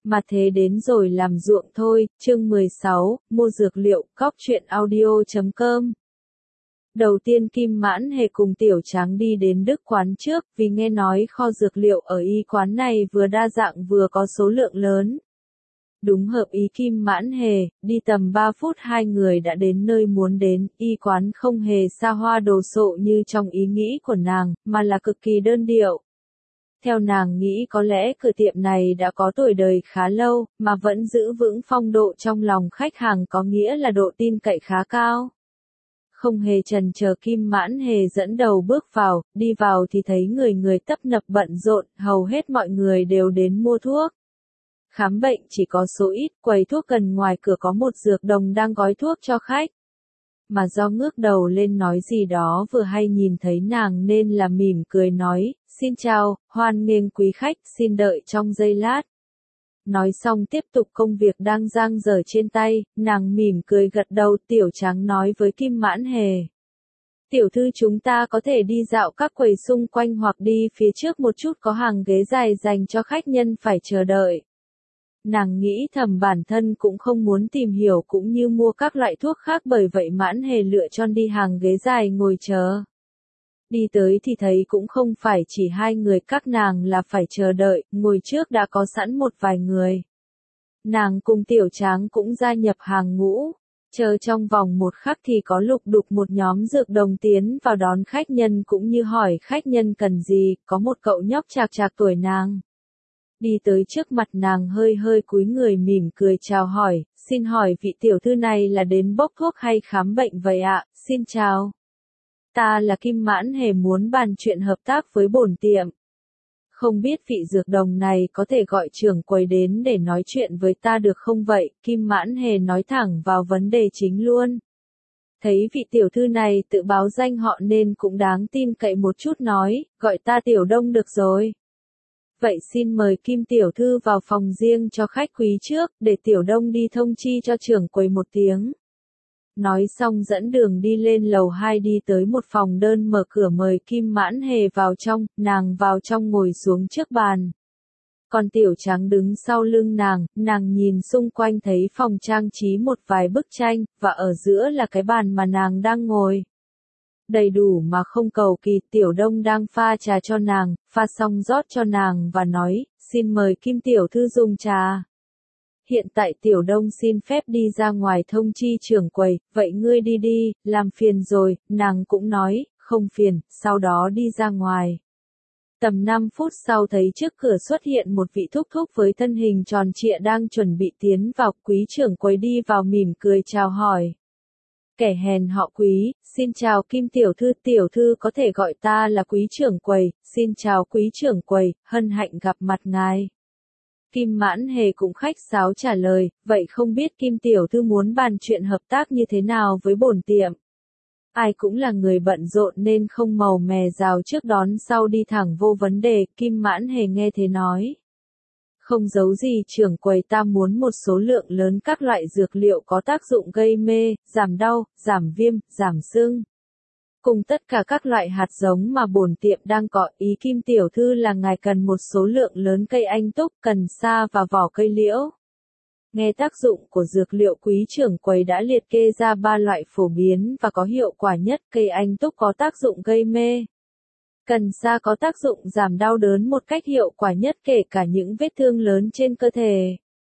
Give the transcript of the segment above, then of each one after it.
Mà thế đến rồi làm ruộng thôi, chương 16, mua dược liệu, cóc truyện audio.com. Đầu tiên Kim Mãn Hề cùng Tiểu Tráng đi đến Đức quán trước, vì nghe nói kho dược liệu ở y quán này vừa đa dạng vừa có số lượng lớn. Đúng hợp ý Kim Mãn Hề, đi tầm 3 phút hai người đã đến nơi muốn đến, y quán không hề xa hoa đồ sộ như trong ý nghĩ của nàng, mà là cực kỳ đơn điệu. Theo nàng nghĩ có lẽ cửa tiệm này đã có tuổi đời khá lâu, mà vẫn giữ vững phong độ trong lòng khách hàng có nghĩa là độ tin cậy khá cao. Không hề chần chờ Kim Mãn Hề dẫn đầu bước vào, đi vào thì thấy người người tấp nập bận rộn, hầu hết mọi người đều đến mua thuốc. Khám bệnh chỉ có số ít, quầy thuốc gần ngoài cửa có một dược đồng đang gói thuốc cho khách. Mà do ngước đầu lên nói gì đó vừa hay nhìn thấy nàng nên là mỉm cười nói, xin chào, hoan nghênh quý khách, xin đợi trong giây lát. Nói xong tiếp tục công việc đang dang dở trên tay, nàng mỉm cười gật đầu. Tiểu Tráng nói với Kim Mãn Hề. Tiểu thư chúng ta có thể đi dạo các quầy xung quanh hoặc đi phía trước một chút có hàng ghế dài dành cho khách nhân phải chờ đợi. Nàng nghĩ thầm bản thân cũng không muốn tìm hiểu cũng như mua các loại thuốc khác bởi vậy Mãn Hề lựa chọn đi hàng ghế dài ngồi chờ. Đi tới thì thấy cũng không phải chỉ hai người các nàng là phải chờ đợi, ngồi trước đã có sẵn một vài người. Nàng cùng Tiểu Tráng cũng gia nhập hàng ngũ, chờ trong vòng một khắc thì có lục đục một nhóm dược đồng tiến vào đón khách nhân cũng như hỏi khách nhân cần gì, có một cậu nhóc chạc chạc tuổi nàng. Đi tới trước mặt nàng hơi cúi người mỉm cười chào hỏi, xin hỏi vị tiểu thư này là đến bốc thuốc hay khám bệnh vậy ạ, xin chào. Ta là Kim Mãn Hề muốn bàn chuyện hợp tác với bổn tiệm. Không biết vị dược đồng này có thể gọi trưởng quầy đến để nói chuyện với ta được không vậy, Kim Mãn Hề nói thẳng vào vấn đề chính luôn. Thấy vị tiểu thư này tự báo danh họ nên cũng đáng tin cậy một chút nói, gọi ta Tiểu Đông được rồi. Vậy xin mời Kim tiểu thư vào phòng riêng cho khách quý trước, để Tiểu Đông đi thông chi cho trưởng quầy một tiếng. Nói xong dẫn đường đi lên lầu 2 đi tới một phòng đơn mở cửa mời Kim Mãn Hề vào trong, nàng vào trong ngồi xuống trước bàn. Còn Tiểu Tráng đứng sau lưng nàng nhìn xung quanh thấy phòng trang trí một vài bức tranh, và ở giữa là cái bàn mà nàng đang ngồi. Đầy đủ mà không cầu kỳ. Tiểu Đông đang pha trà cho nàng, pha xong rót cho nàng và nói, xin mời Kim tiểu thư dùng trà. Hiện tại Tiểu Đông xin phép đi ra ngoài thông chi trưởng quầy, vậy ngươi đi đi, làm phiền rồi, nàng cũng nói, không phiền, sau đó đi ra ngoài. Tầm 5 phút sau thấy trước cửa xuất hiện một vị thúc thúc với thân hình tròn trịa đang chuẩn bị tiến vào, quý trưởng quầy đi vào mỉm cười chào hỏi. Kẻ hèn họ Quý, xin chào Kim tiểu thư có thể gọi ta là quý trưởng quầy, xin chào quý trưởng quầy, hân hạnh gặp mặt ngài. Kim Mãn Hề cũng khách sáo trả lời, vậy không biết Kim tiểu thư muốn bàn chuyện hợp tác như thế nào với bổn tiệm. Ai cũng là người bận rộn nên không màu mè rào trước đón sau đi thẳng vô vấn đề, Kim Mãn Hề nghe thế nói. Không giấu gì trưởng quầy ta muốn một số lượng lớn các loại dược liệu có tác dụng gây mê, giảm đau, giảm viêm, giảm sưng. Cùng tất cả các loại hạt giống mà bổn tiệm đang có, ý Kim tiểu thư là ngài cần một số lượng lớn cây anh túc, cần sa và vỏ cây liễu. Nghe tác dụng của dược liệu quý trưởng quầy đã liệt kê ra 3 loại phổ biến và có hiệu quả nhất, cây anh túc có tác dụng gây mê. Cần sa có tác dụng giảm đau đớn một cách hiệu quả nhất kể cả những vết thương lớn trên cơ thể.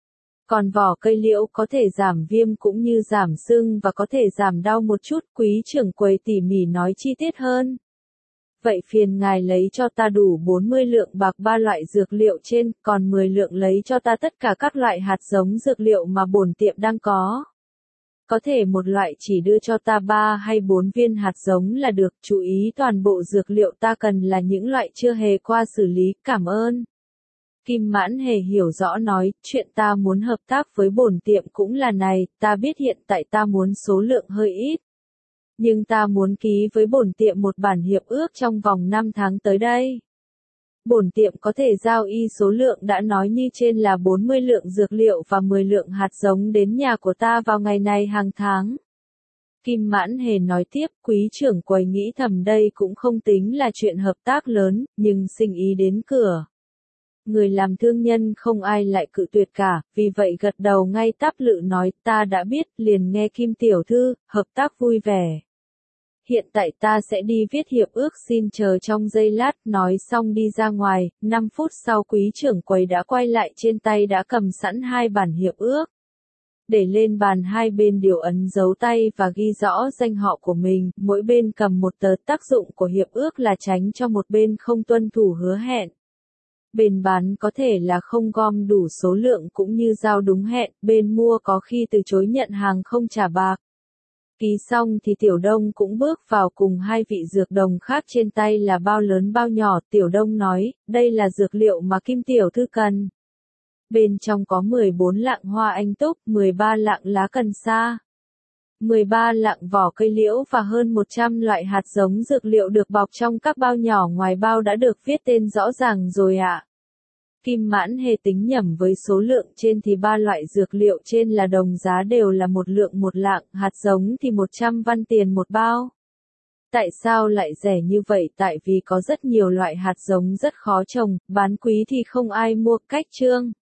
Còn vỏ cây liễu có thể giảm viêm cũng như giảm sưng và có thể giảm đau một chút, quý trưởng quầy tỉ mỉ nói chi tiết hơn. Vậy phiền ngài lấy cho ta đủ 40 lượng bạc 3 loại dược liệu trên, còn 10 lượng lấy cho ta tất cả các loại hạt giống dược liệu mà bổn tiệm đang có. Có thể một loại chỉ đưa cho ta 3 hay 4 viên hạt giống là được, chú ý toàn bộ dược liệu ta cần là những loại chưa hề qua xử lý, cảm ơn. Kim Mãn Hề hiểu rõ nói, chuyện ta muốn hợp tác với bổn tiệm cũng là này, ta biết hiện tại ta muốn số lượng hơi ít. Nhưng ta muốn ký với bổn tiệm một bản hiệp ước trong vòng 5 tháng tới đây. Bổn tiệm có thể giao y số lượng đã nói như trên là 40 lượng dược liệu và 10 lượng hạt giống đến nhà của ta vào ngày này hàng tháng. Kim Mãn Hề nói tiếp, quý trưởng quầy nghĩ thầm đây cũng không tính là chuyện hợp tác lớn, nhưng sinh ý đến cửa. Người làm thương nhân không ai lại cự tuyệt cả, vì vậy gật đầu ngay tắp lự nói, ta đã biết, liền nghe Kim tiểu thư, hợp tác vui vẻ. Hiện tại ta sẽ đi viết hiệp ước, xin chờ trong giây lát, nói xong đi ra ngoài, 5 phút sau quý trưởng quầy đã quay lại, trên tay đã cầm sẵn 2 bản hiệp ước. Để lên bàn, hai bên đều ấn dấu tay và ghi rõ danh họ của mình, mỗi bên cầm một tờ. Tác dụng của hiệp ước là tránh cho một bên không tuân thủ hứa hẹn. Bên bán có thể là không gom đủ số lượng cũng như giao đúng hẹn, bên mua có khi từ chối nhận hàng không trả bạc. Ký xong thì Tiểu Đông cũng bước vào cùng 2 vị dược đồng khác, trên tay là bao lớn bao nhỏ. Tiểu Đông nói, đây là dược liệu mà Kim tiểu thư cần. Bên trong có 14 lạng hoa anh túc, 13 lạng lá cần sa, 13 lạng vỏ cây liễu và hơn 100 loại hạt giống dược liệu được bọc trong các bao nhỏ, ngoài bao đã được viết tên rõ ràng rồi ạ. Kim Mãn Hề tính nhẩm với số lượng trên thì 3 loại dược liệu trên là đồng giá, đều là 1 lượng 1 lạng, hạt giống thì 100 văn tiền một bao. Tại sao lại rẻ như vậy? Tại vì có rất nhiều loại hạt giống rất khó trồng, bán quý thì không ai mua. Cách trương